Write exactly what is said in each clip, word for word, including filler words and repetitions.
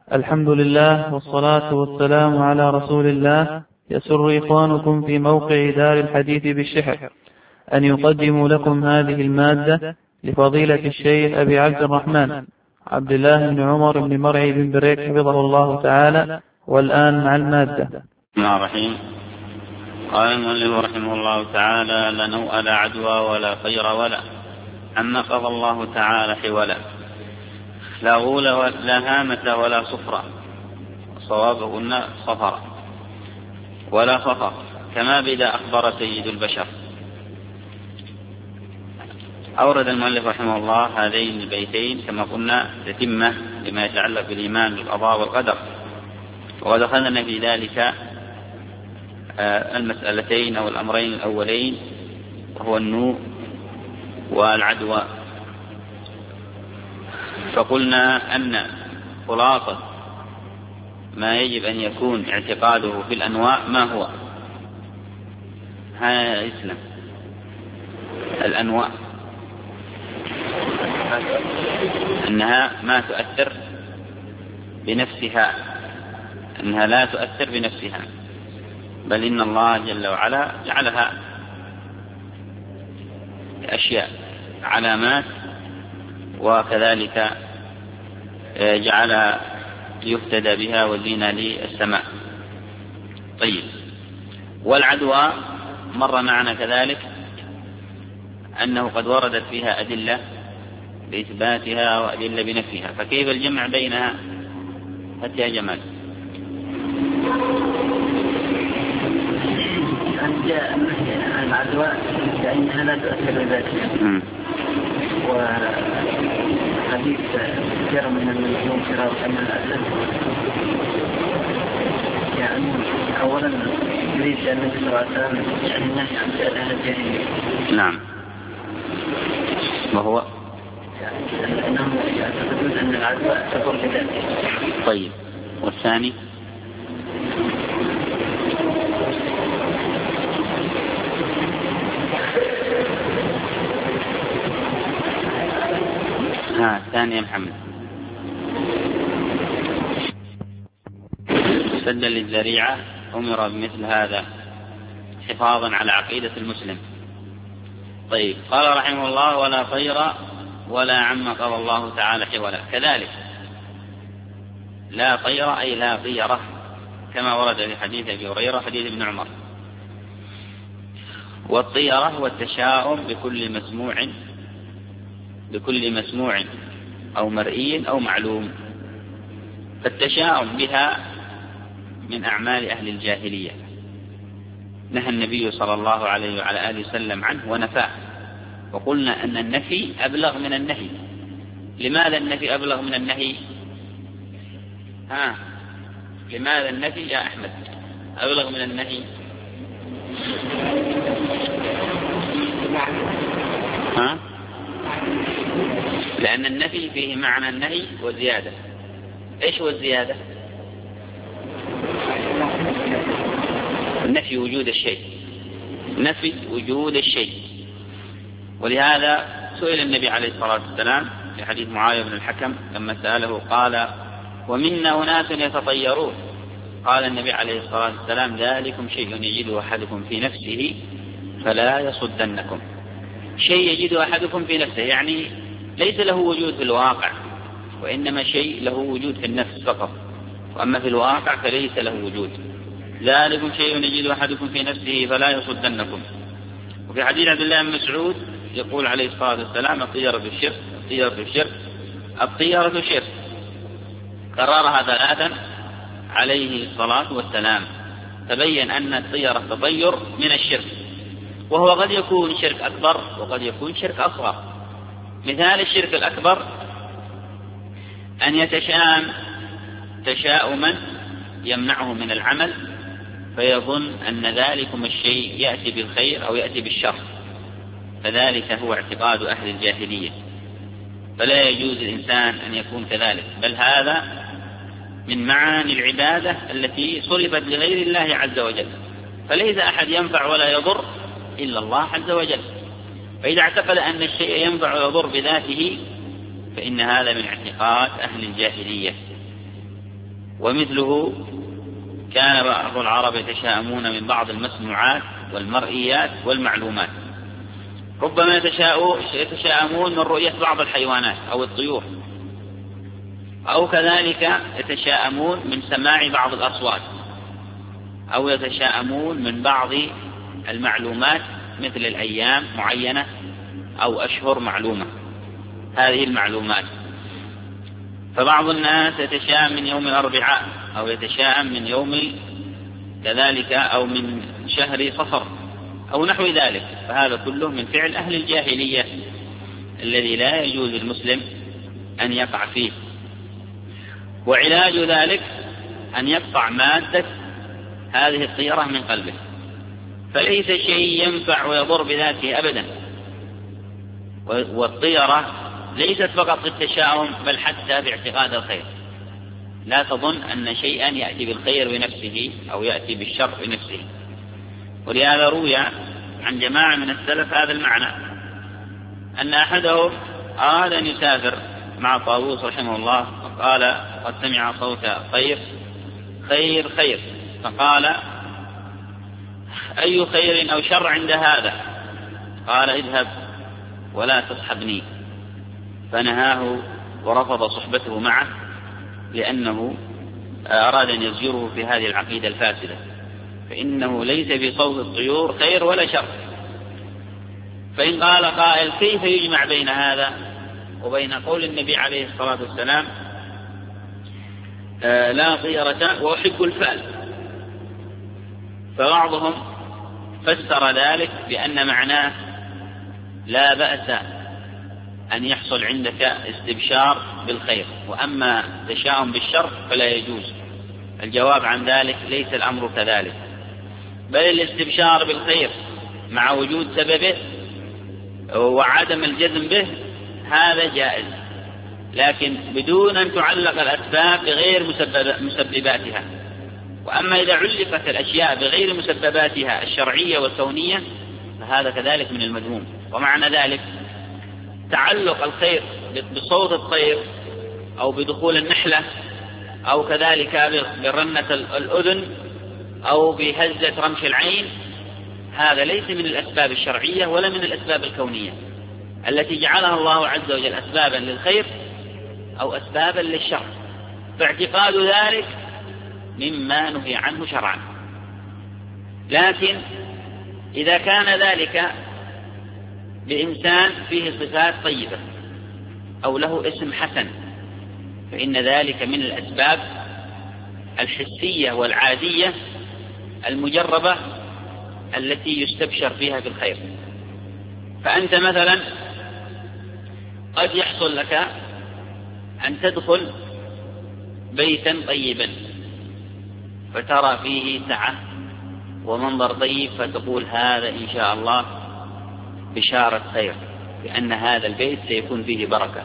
الحمد لله والصلاة والسلام على رسول الله. يسر إخوانكم في موقع دار الحديث بالشحر أن يقدموا لكم هذه المادة لفضيلة الشيخ أبي عبد الرحمن عبد الله بن عمر بن مرعي بن بريك حفظه الله تعالى. والآن مع المادة. بسم الله الرحمن الرحيم. قال المؤلف رحمه الله تعالى: لا نوء لا عدوى ولا طير ولا عما قضى الله تعالى حولا، لا غول ولا هامة ولا صفرة، صوابهن صفرة، ولا فخر، كما بدا أخبر سيد البشر. أورد المؤلف رحمه الله هذين البيتين كما قلنا تتمة لما يتعلق بالإيمان بالقضاء والقدر، وقد أخذنا في ذلك المسألتين أو الأمرين الأولين، وهو النوء والعدوى. فقلنا أن خلاصة ما يجب أن يكون اعتقاده في الأنواع ما هو؟ ها إسلام الأنواع أنها ما تؤثر بنفسها، أنها لا تؤثر بنفسها، بل إن الله جل وعلا جعلها أشياء علامات، وكذلك جعل يهتدى بها وزينة للسماء. طيب، والعدوى مر معنا كذلك أنه قد وردت فيها أدلة بإثباتها وأدلة بنفيها، فكيف الجمع بينها؟ حتى يا جمال جاء العدوى فإنها لا تؤثر بذاتها، وحديث كثير من المسلمين شرار كما الأسد يعني أولا يريد أن النبي صلى الله عليه وسلم يعني النهي عن فعل أهل الجاهلية. نعم، وهو يعني أنهم يعتقدون أن العدوى تضر بذاتها. طيب، والثاني ها ثاني يا محمد. سدا للذريعة أمر بمثل هذا حفاظا على عقيدة المسلم. طيب، قال رحمه الله: ولا طير ولا عما قضى الله تعالى حولا. كذلك لا طير أي لا طيرة، كما ورد في حديث أبي هريرة حديث ابن عمر. والطيرة هو التشاؤم بكل مسموع بكل مسموع أو مرئي أو معلوم، فالتشاؤم بها من أعمال أهل الجاهلية، نهى النبي صلى الله عليه وعلى آله وسلم عنه ونفاه، وقلنا أن النفي أبلغ من النهي. لماذا النفي أبلغ من النهي؟ ها لماذا النفي يا أحمد أبلغ من النهي؟ ها لأن النفي فيه معنى النهي وزيادة. إيش هو الزيادة؟ نفي وجود الشيء، نفي وجود الشيء. ولهذا سئل النبي عليه الصلاة والسلام في حديث معاوية بن الحكم لما سأله قال: ومنا أناس يتطيرون. قال النبي عليه الصلاة والسلام: ذلكم شيء يجده أحدكم في نفسه فلا يصدنكم. شيء يجده أحدكم في نفسه يعني ليس له وجود في الواقع، وإنما شيء له وجود في النفس فقط، وأما في الواقع فليس له وجود. ذلكم شيء يجده أحدكم في نفسه فلا يصدنكم. وفي حديث عبد الله بن مسعود يقول عليه الصلاة والسلام: الطيرة بالشرك، الطيرة بالشرك، الطيرة بالشرك، كررها ثلاثا عليه الصلاة والسلام. تبين أن الطيرة تطير من الشرك، وهو قد يكون شرك أكبر وقد يكون شرك أصغر. مثال الشرك الأكبر أن يتشاءم تشاؤما يمنعه من العمل، فيظن أن ذلكم الشيء يأتي بالخير أو يأتي بالشر، فذلك هو اعتقاد أهل الجاهلية. فلا يجوز الإنسان أن يكون كذلك، بل هذا من معاني العبادة التي صرفت لغير الله عز وجل، فليس أحد ينفع ولا يضر إلا الله عز وجل. فإذا اعتقد أن الشيء ينفع ويضر بذاته فإن هذا من اعتقاد أهل الجاهلية. ومثله كان بعض العرب يتشاءمون من بعض المسموعات والمرئيات والمعلومات. ربما يتشاءمون من رؤية بعض الحيوانات أو الطيور، أو كذلك يتشاءمون من سماع بعض الأصوات، أو يتشاءمون من بعض المعلومات مثل الأيام معينة أو أشهر معلومة. هذه المعلومات، فبعض الناس يتشاءم من يوم الأربعاء، أو يتشاءم من يوم كذلك أو من شهر صفر أو نحو ذلك، فهذا كله من فعل أهل الجاهلية الذي لا يجوز للمسلم أن يقع فيه. وعلاج ذلك أن يقطع مادة هذه الطيرة من قلبه، فليس شيء ينفع ويضر بذاته أبدا. والطيرة ليست فقط في التشاؤم بل حتى في اعتقاد الخير. لا تظن أن شيئا يأتي بالخير بنفسه أو يأتي بالشر بنفسه. ولهذا روي عن جماعة من السلف هذا المعنى، أن أحدهم أراد أن يسافر مع طاووس رحمه الله، فقال قد سمع صوت خير خير خير، فقال أي خير أو شر عند هذا؟ قال اذهب ولا تصحبني، فنهاه ورفض صحبته معه، لأنه أراد أن يزجره في هذه العقيدة الفاسدة، فإنه ليس في صوت الطيور خير ولا شر. فإن قال قائل كيف يجمع بين هذا وبين قول النبي عليه الصلاة والسلام آه لا طيرة وأحب الفأل؟ فبعضهم فسر ذلك بأن معناه لا بأس أن يحصل عندك استبشار بالخير، وأما تشاؤم بالشر فلا يجوز. الجواب عن ذلك ليس الأمر كذلك، بل الاستبشار بالخير مع وجود سببه وعدم الجزم به هذا جائز، لكن بدون أن تعلق الأسباب بغير مسبباتها. وأما إذا علقت الأشياء بغير مسبباتها الشرعية والكونية فهذا كذلك من المذموم. ومعنى ذلك تعلق الخير بصوت الطير أو بدخول النحلة أو كذلك برنة الأذن أو بهزة رمش العين، هذا ليس من الأسباب الشرعية ولا من الأسباب الكونية التي جعلها الله عز وجل أسبابا للخير أو أسبابا للشر، فاعتقاد ذلك مما نهي عنه شرعا. لكن إذا كان ذلك بإنسان فيه صفات طيبة أو له اسم حسن فإن ذلك من الأسباب الحسية والعادية المجربة التي يستبشر فيها بالخير. فأنت مثلا قد يحصل لك أن تدخل بيتا طيبا فترى فيه سعة ومنظر طيب، فتقول هذا إن شاء الله بشارة خير، لأن هذا البيت سيكون فيه بركة.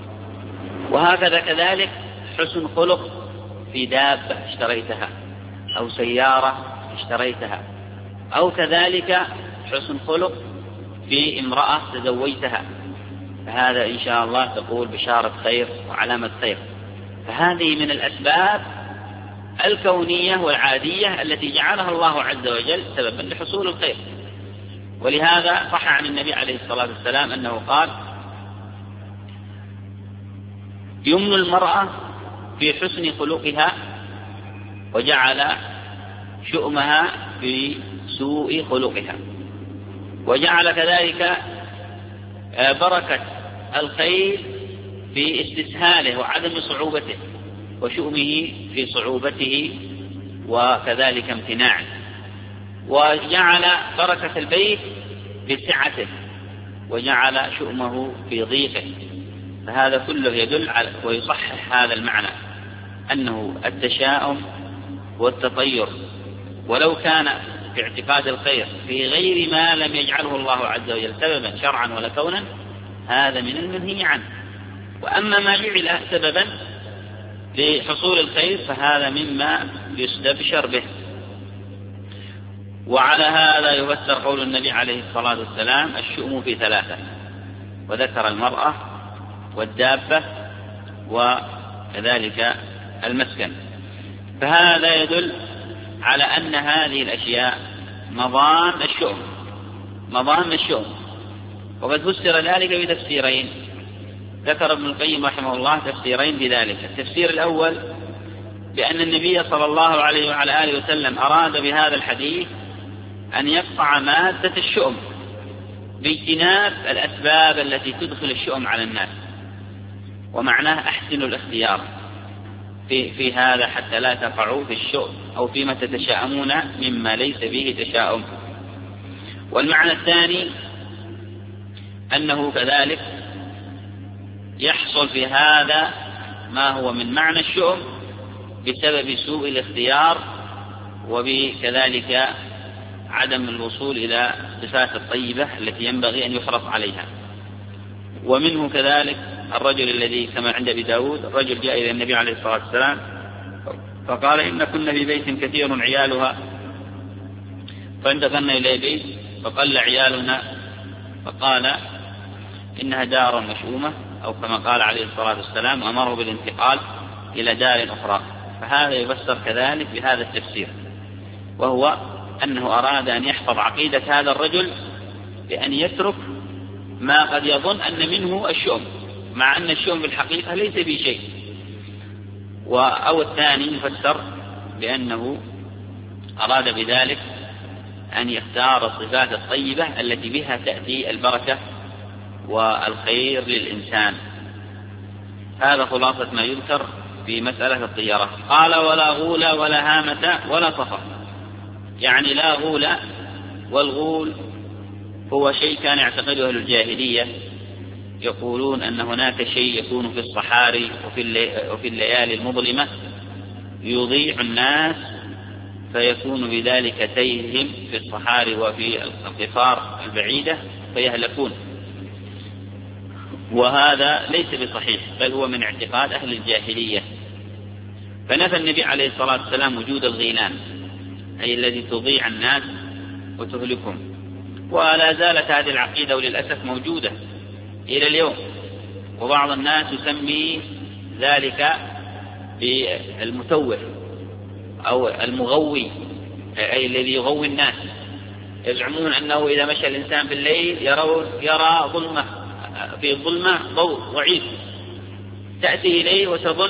وهكذا كذلك حسن خلق في دابة اشتريتها أو سيارة اشتريتها، أو كذلك حسن خلق في امرأة تزوجتها، فهذا إن شاء الله تقول بشارة خير وعلامة خير. فهذه من الأسباب الكونية والعادية التي جعلها الله عز وجل سببا لحصول الخير. ولهذا صح عن النبي عليه الصلاة والسلام أنه قال يمن المرأة في حسن خلقها وجعل شؤمها في سوء خلقها، وجعل كذلك بركة الخير في استسهاله وعدم صعوبته، وشؤمه في صعوبته وكذلك امتناعه، وجعل بركة البيت في سعته، وجعل شؤمه في ضيقه. فهذا كله يدل على ويصحح هذا المعنى أنه التشاؤم والتطير ولو كان في اعتقاد الخير في غير ما لم يجعله الله عز وجل سببا شرعا ولا كونا هذا من المنهي عنه. وأما ما جعل سببا لحصول الخير فهذا مما يستبشر به. وعلى هذا يفسر قول النبي عليه الصلاة والسلام الشؤم في ثلاثة، وذكر المرأة والدابة وكذلك المسكن. فهذا يدل على أن هذه الأشياء مظان الشؤم مظان الشؤم. وقد فسر ذلك بتفسيرين، ذكر ابن القيم رحمه الله تفسيرين بذلك. التفسير الأول بأن النبي صلى الله عليه وعلى آله وسلم أراد بهذا الحديث أن يقطع مادة الشؤم باجتناب الأسباب التي تدخل الشؤم على الناس، ومعناه أحسنوا الاختيار في, في هذا حتى لا تقعوا في الشؤم أو فيما تتشاءمون مما ليس فيه تشاؤم. والمعنى الثاني أنه كذلك يحصل في هذا ما هو من معنى الشؤم بسبب سوء الاختيار، وبكذلك عدم الوصول إلى الصفات الطيبة التي ينبغي أن يحرص عليها. ومنه كذلك الرجل الذي كما عند أبي داود، الرجل جاء إلى النبي عليه الصلاة والسلام فقال إن كنا في بيت كثير عيالها فانتقلنا إلى بيت فقل عيالنا، فقال إنها دار مشؤومة، أو كما قال عليه الصلاة والسلام أمره بالانتقال إلى دار أخرى. فهذا يفسر كذلك بهذا التفسير، وهو أنه أراد أن يحفظ عقيدة هذا الرجل بأن يترك ما قد يظن أن منه الشؤم، مع أن الشؤم بالحقيقة ليس به شيء. أو الثاني يفسر بأنه أراد بذلك أن يختار الصفات الطيبة التي بها تأتي البركة والخير للإنسان. هذا خلاصة ما يذكر في مسألة الطيرة. قال ولا غول ولا هامة ولا صفر، يعني لا غول، والغول هو شيء كان يعتقده أهل الجاهلية، يقولون أن هناك شيء يكون في الصحاري وفي الليالي المظلمة يضيع الناس فيكون بذلك تيهم في الصحاري وفي القفار البعيدة فيهلكون، وهذا ليس بصحيح بل هو من اعتقاد أهل الجاهلية. فنفى النبي عليه الصلاة والسلام وجود الغيلان، أي الذي تضيع الناس وتهلكهم، ولا زالت هذه العقيدة وللأسف موجودة إلى اليوم. وبعض الناس يسمي ذلك بالمتوه أو المغوي، أي الذي يغوي الناس. يزعمون أنه إذا مشى الإنسان بالليل يرى, يرى ظلمة في الظلمة ضوء ضعيف تأتي إليه وتظن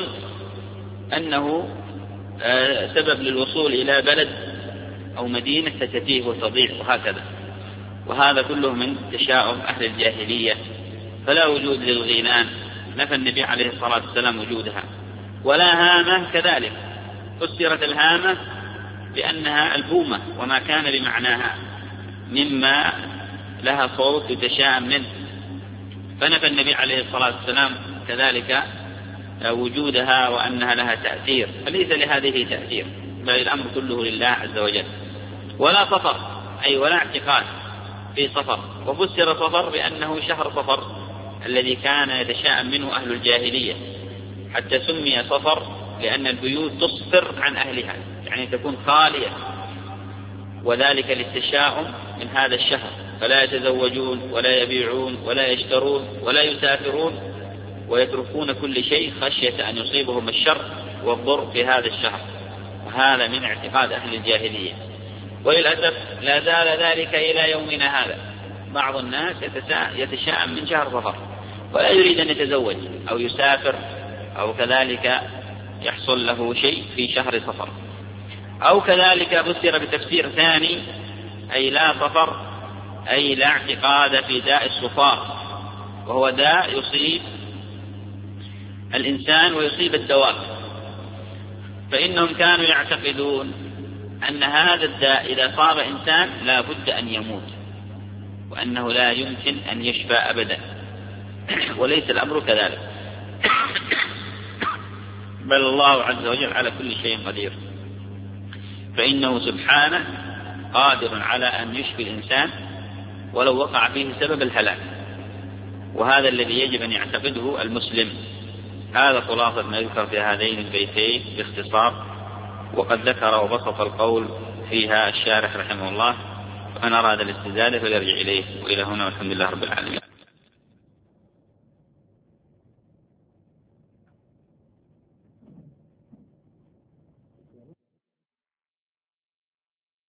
أنه سبب للوصول إلى بلد أو مدينة ستتيه وتضيع وهكذا. وهذا كله من تشاؤم أهل الجاهلية، فلا وجود للغيلان، نفى النبي عليه الصلاة والسلام وجودها. ولا هامة كذلك، فسرت الهامة بأنها البومة وما كان بمعناها مما لها صوت يتشاءم منه، فنفى النبي عليه الصلاة والسلام كذلك وجودها وأنها لها تأثير، فليس لهذه تأثير بل الأمر كله لله عز وجل. ولا صفر، أي ولا اعتقاد في صفر، وفسر صفر بأنه شهر صفر الذي كان يتشاءم منه أهل الجاهلية، حتى سمي صفر لأن البيوت تصفر عن أهلها، يعني تكون خالية، وذلك للتشاؤم من هذا الشهر، فلا يتزوجون ولا يبيعون ولا يشترون ولا يسافرون، ويتركون كل شيء خشية أن يصيبهم الشر والضر في هذا الشهر. وهذا من اعتقاد أهل الجاهلية، وللأسف لا زال ذلك إلى يومنا هذا. بعض الناس يتشاءم من شهر صفر ولا يريد أن يتزوج أو يسافر أو كذلك يحصل له شيء في شهر صفر. أو كذلك فسر بتفسير ثاني، أي لا صفر، أي لا اعتقاد في داء الصفار، وهو داء يصيب الإنسان ويصيب الدواب، فإنهم كانوا يعتقدون أن هذا الداء إذا صاب إنسان لا بد أن يموت، وأنه لا يمكن أن يشفى أبدا، وليس الأمر كذلك، بل الله عز وجل على كل شيء قدير، فإنه سبحانه قادر على أن يشفي الإنسان ولو وقع فيه سبب الهلاك، وهذا الذي يجب أن يعتقده المسلم. هذا خلاصة ما يذكر في هذين البيتين باختصار، وقد ذكر وبسط القول فيها الشارح رحمه الله، فأن أراد الاستزادة فليرجع إليه. وإلى هنا والحمد لله رب العالمين.